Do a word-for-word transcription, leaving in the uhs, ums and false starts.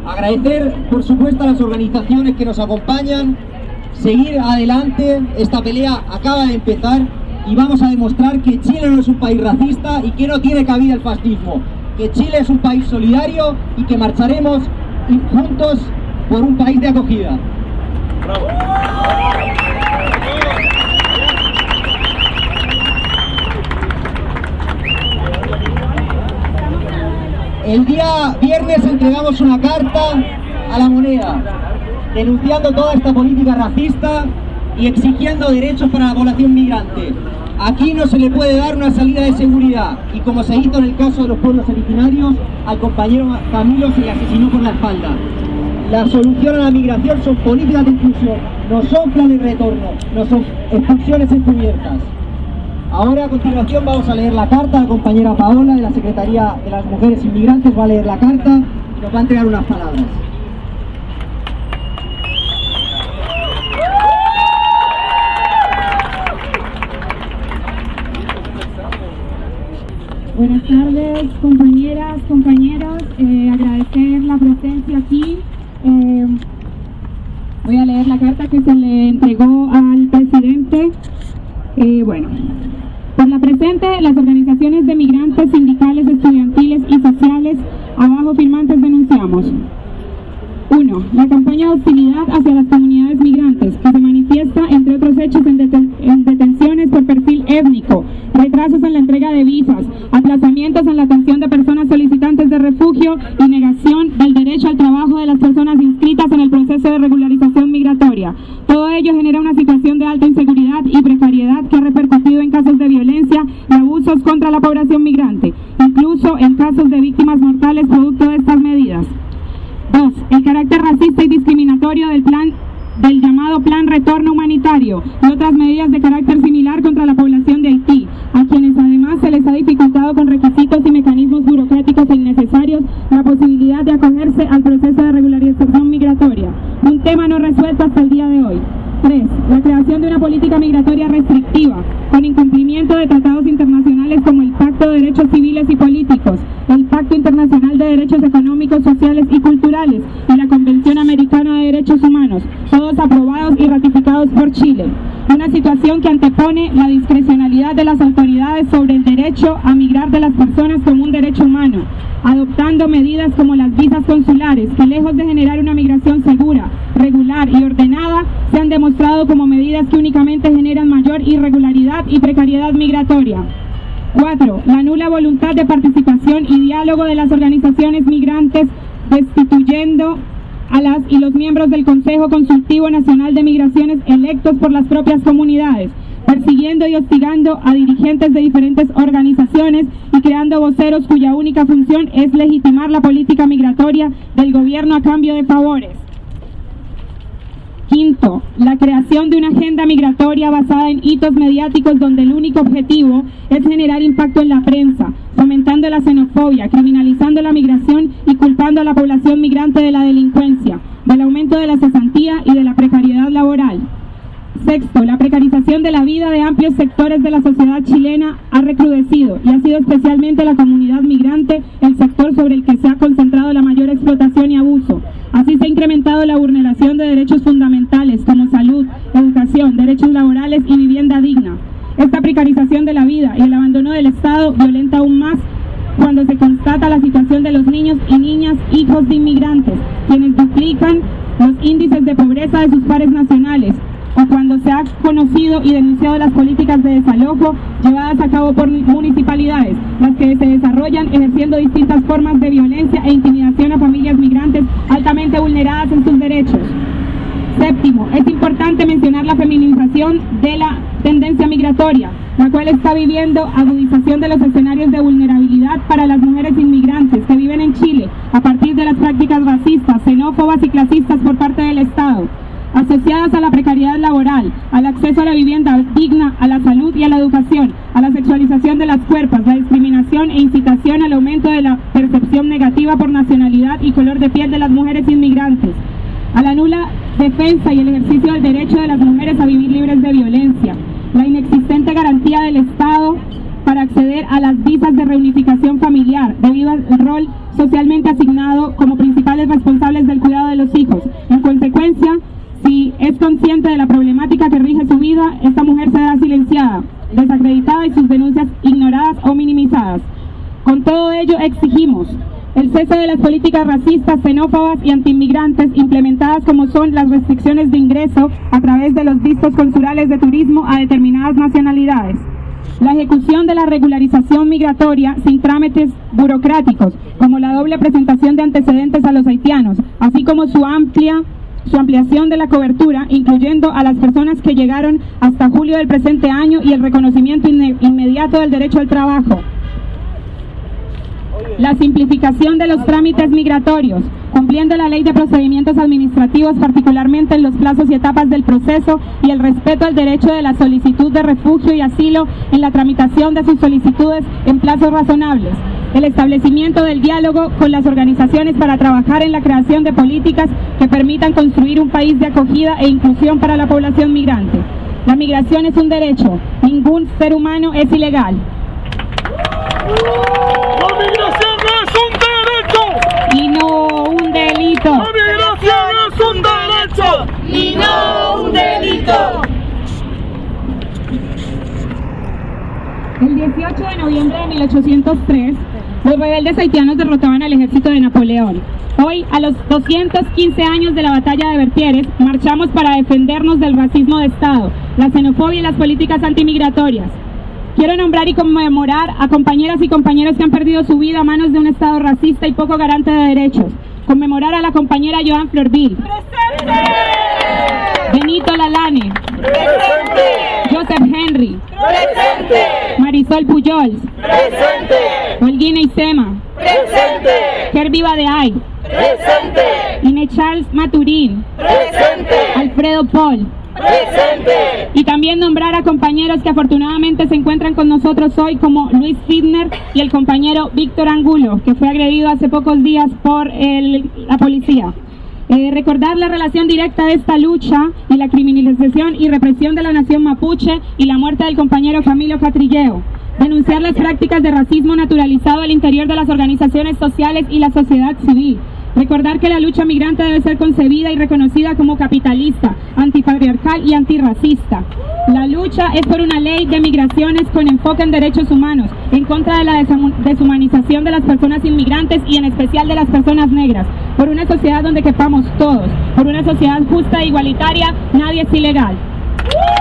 Agradecer, por supuesto, a las organizaciones que nos acompañan. Seguir adelante, esta pelea acaba de empezar y vamos a demostrar que Chile no es un país racista y que no tiene cabida el fascismo, que Chile es un país solidario y que marcharemos juntos por un país de acogida. ¡Bravo! El día viernes entregamos una carta a La Moneda, denunciando toda esta política racista y exigiendo derechos para la población migrante. Aquí no se le puede dar una salida de seguridad y, como se hizo en el caso de los pueblos originarios, al compañero Camilo se le asesinó por la espalda. La solución a la migración son políticas de inclusión, no son planes de retorno, no son expulsiones encubiertas. Ahora, a continuación, vamos a leer la carta. La compañera Paola, de la Secretaría de las Mujeres Inmigrantes, va a leer la carta y nos va a entregar unas palabras. Buenas tardes, compañeras, compañeros. Eh, agradecer la presencia aquí. Eh, voy a leer la carta que se le entregó al presidente. Eh, bueno, por la presente, las organizaciones de migrantes, sindicales, estudiantiles y sociales, abajo firmantes, denunciamos: uno. La campaña de hostilidad hacia las comunidades migrantes, que se manifiesta, entre otros hechos, en, deten en detenciones por perfil étnico, retrasos en la entrega de visas, aplazamientos en la atención de personas solicitantes de refugio y negación del derecho al trabajo de las personas inscritas en el proceso de regularización migratoria. Todo ello genera una situación de alta inseguridad y precariedad que ha repercutido en casos de violencia y abusos contra la población migrante, incluso en casos de víctimas mortales producto de estas medidas. dos. El carácter racista y discriminatorio del plan del llamado Plan Retorno Humanitario y otras medidas de carácter similar contra la población de Haití, a quienes además se les ha dificultado con requisitos y mecanismos burocráticos e innecesarios la posibilidad de acogerse al proceso de regularización migratoria, un tema no resuelto hasta el día de hoy. tres. La creación de una política migratoria restrictiva, con incumplimiento de tratados internacionales como el Pacto de Derechos Civiles y Políticos, el Pacto Internacional de Derechos Económicos, Sociales y Culturales y la Convención Americana de Derechos Humanos, todos aprobados y ratificados por Chile. Una situación que antepone la discrecionalidad de las autoridades sobre el derecho a migrar de las personas como un derecho humano, adoptando medidas como las visas consulares, que lejos de generar una migración segura, regular y ordenada, se han demostrado como medidas que únicamente generan mayor irregularidad y precariedad migratoria. cuatro. La nula voluntad de participación y diálogo de las organizaciones migrantes, destituyendo a las y los miembros del Consejo Consultivo Nacional de Migraciones electos por las propias comunidades, persiguiendo y hostigando a dirigentes de diferentes organizaciones y creando voceros cuya única función es legitimar la política migratoria del gobierno a cambio de favores. Quinto, la creación de una agenda migratoria basada en hitos mediáticos donde el único objetivo es generar impacto en la prensa, fomentando la xenofobia, criminalizando la migración y culpando a la población migrante de la delincuencia, del aumento de la cesantía y de la precariedad laboral. Sexto, la precarización de la vida de amplios sectores de la sociedad chilena ha recrudecido y ha sido especialmente la comunidad migrante el sector sobre el que se ha concentrado la mayor explotación y abuso. Así se ha incrementado la vulneración de derechos fundamentales como salud, educación, derechos laborales y vivienda digna. Esta precarización de la vida y el abandono del Estado violenta aún más cuando se constata la situación de los niños y niñas hijos de inmigrantes, quienes duplican los índices de pobreza de sus pares nacionales, o cuando se ha conocido y denunciado las políticas de desalojo llevadas a cabo por municipalidades, las que se desarrollan ejerciendo distintas formas de violencia e intimidación a familias migrantes altamente vulneradas en sus derechos. Séptimo, es importante mencionar la feminización de la tendencia migratoria, la cual está viviendo agudización de los escenarios de vulnerabilidad para las mujeres inmigrantes que viven en Chile a partir de las prácticas racistas, xenófobas y clasistas por parte del Estado, asociadas a la precariedad laboral, al acceso a la vivienda digna, a la salud y a la educación, a la sexualización de las cuerpos, la discriminación e incitación al aumento de la percepción negativa por nacionalidad y color de piel de las mujeres inmigrantes, a la nula defensa y el ejercicio del derecho de las mujeres a vivir libres de violencia, la inexistente garantía del Estado para acceder a las visas de reunificación familiar, debido al rol socialmente asignado como principales responsables exigimos el cese de las políticas racistas, xenófobas y antiinmigrantes implementadas como son las restricciones de ingreso a través de los vistos consulares de turismo a determinadas nacionalidades, la ejecución de la regularización migratoria sin trámites burocráticos, como la doble presentación de antecedentes a los haitianos, así como su amplia su ampliación de la cobertura, incluyendo a las personas que llegaron hasta julio del presente año y el reconocimiento inne- inmediato del derecho al trabajo. La simplificación de los trámites migratorios, cumpliendo la ley de procedimientos administrativos, particularmente en los plazos y etapas del proceso, y el respeto al derecho de la solicitud de refugio y asilo en la tramitación de sus solicitudes en plazos razonables. El establecimiento del diálogo con las organizaciones para trabajar en la creación de políticas que permitan construir un país de acogida e inclusión para la población migrante. La migración es un derecho, ningún ser humano es ilegal. ¡La migración es un derecho! Y no un delito. ¡La migración es un derecho! Y no un delito. El dieciocho de noviembre de mil ochocientos tres, los rebeldes haitianos derrotaban al ejército de Napoleón. Hoy, a los doscientos quince años de la batalla de Vertières, marchamos para defendernos del racismo de Estado, la xenofobia y las políticas antimigratorias. Quiero nombrar y conmemorar a compañeras y compañeros que han perdido su vida a manos de un Estado racista y poco garante de derechos. Conmemorar a la compañera Joan Florville. ¡Presente! Benito Lalane. ¡Presente! Joseph Henry. ¡Presente! Marisol Pujols. ¡Presente! Holguín Isema. ¡Presente! Herbie Badeay. ¡Presente! Inés Charles Maturín. ¡Presente! Alfredo Paul. ¡Presente! Y también nombrar a compañeros que afortunadamente se encuentran con nosotros hoy, como Luis Fidner y el compañero Víctor Angulo, que fue agredido hace pocos días por el, la policía. Eh, recordar la relación directa de esta lucha y la criminalización y represión de la nación mapuche y la muerte del compañero Camilo Catrilleo. Denunciar las prácticas de racismo naturalizado al interior de las organizaciones sociales y la sociedad civil. Recordar que la lucha migrante debe ser concebida y reconocida como capitalista, antipatriarcal y antirracista. La lucha es por una ley de migraciones con enfoque en derechos humanos, en contra de la deshumanización de las personas inmigrantes y en especial de las personas negras, por una sociedad donde quepamos todos, por una sociedad justa e igualitaria, nadie es ilegal.